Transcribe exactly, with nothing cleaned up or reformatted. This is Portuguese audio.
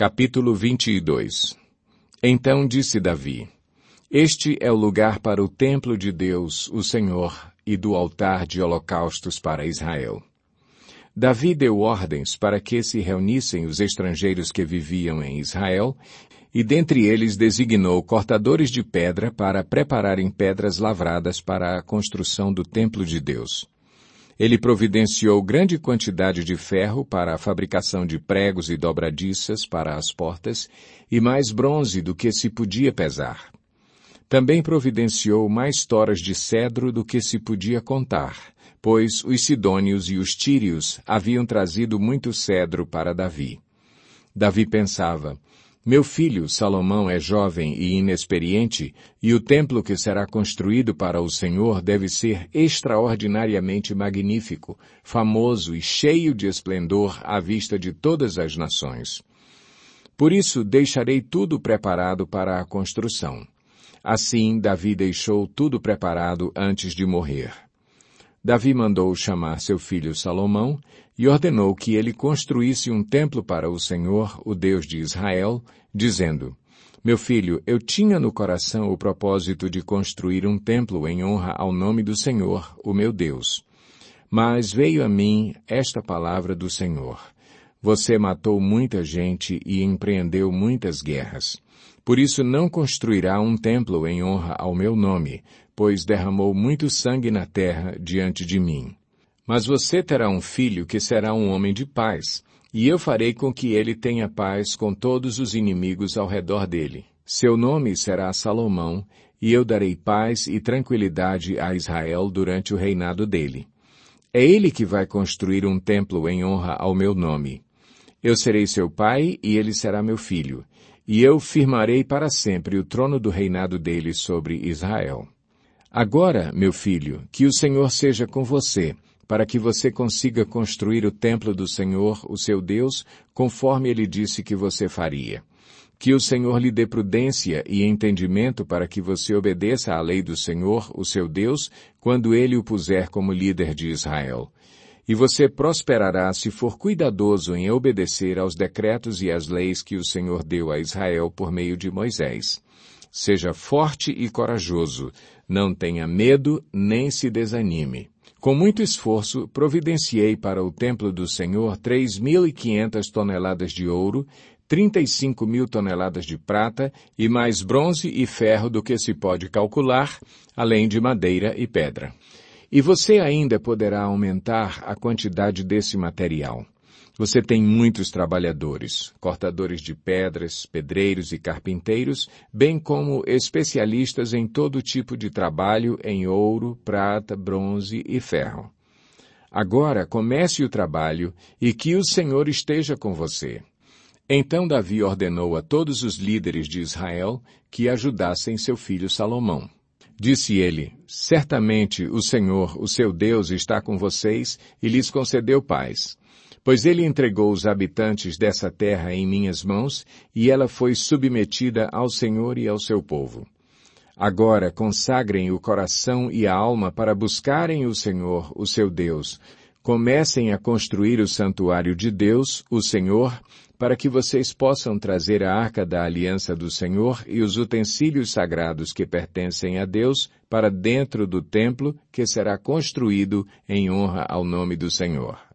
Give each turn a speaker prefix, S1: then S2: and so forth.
S1: Capítulo vinte e dois. Então disse Davi: Este é o lugar para o templo de Deus, o Senhor, e do altar de holocaustos para Israel. Davi deu ordens para que se reunissem os estrangeiros que viviam em Israel, e dentre eles designou cortadores de pedra para prepararem pedras lavradas para a construção do templo de Deus. Ele providenciou grande quantidade de ferro para a fabricação de pregos e dobradiças para as portas, e mais bronze do que se podia pesar. Também providenciou mais toras de cedro do que se podia contar, pois os sidônios e os tírios haviam trazido muito cedro para Davi. Davi pensava: Meu filho Salomão é jovem e inexperiente, e o templo que será construído para o Senhor deve ser extraordinariamente magnífico, famoso e cheio de esplendor à vista de todas as nações. Por isso deixarei tudo preparado para a construção. Assim Davi deixou tudo preparado antes de morrer. Davi mandou chamar seu filho Salomão e ordenou que ele construísse um templo para o Senhor, o Deus de Israel, dizendo: Meu filho, eu tinha no coração o propósito de construir um templo em honra ao nome do Senhor, o meu Deus. Mas veio a mim esta palavra do Senhor: Você matou muita gente e empreendeu muitas guerras. Por isso não construirá um templo em honra ao meu nome, pois derramou muito sangue na terra diante de mim. Mas você terá um filho que será um homem de paz, e eu farei com que ele tenha paz com todos os inimigos ao redor dele. Seu nome será Salomão, e eu darei paz e tranquilidade a Israel durante o reinado dele. É ele que vai construir um templo em honra ao meu nome. Eu serei seu pai, e ele será meu filho, e eu firmarei para sempre o trono do reinado dele sobre Israel. Agora, meu filho, que o Senhor seja com você, para que você consiga construir o templo do Senhor, o seu Deus, conforme ele disse que você faria. Que o Senhor lhe dê prudência e entendimento para que você obedeça à lei do Senhor, o seu Deus, quando ele o puser como líder de Israel. E você prosperará se for cuidadoso em obedecer aos decretos e às leis que o Senhor deu a Israel por meio de Moisés. Seja forte e corajoso, não tenha medo nem se desanime. Com muito esforço, providenciei para o templo do Senhor três mil e quinhentas toneladas de ouro, trinta e cinco mil toneladas de prata e mais bronze e ferro do que se pode calcular, além de madeira e pedra. E você ainda poderá aumentar a quantidade desse material. Você tem muitos trabalhadores, cortadores de pedras, pedreiros e carpinteiros, bem como especialistas em todo tipo de trabalho em ouro, prata, bronze e ferro. Agora comece o trabalho e que o Senhor esteja com você. Então Davi ordenou a todos os líderes de Israel que ajudassem seu filho Salomão. Disse ele: Certamente o Senhor, o seu Deus, está com vocês e lhes concedeu paz. Pois ele entregou os habitantes dessa terra em minhas mãos, e ela foi submetida ao Senhor e ao seu povo. Agora consagrem o coração e a alma para buscarem o Senhor, o seu Deus. Comecem a construir o santuário de Deus, o Senhor, para que vocês possam trazer a arca da aliança do Senhor e os utensílios sagrados que pertencem a Deus para dentro do templo que será construído em honra ao nome do Senhor.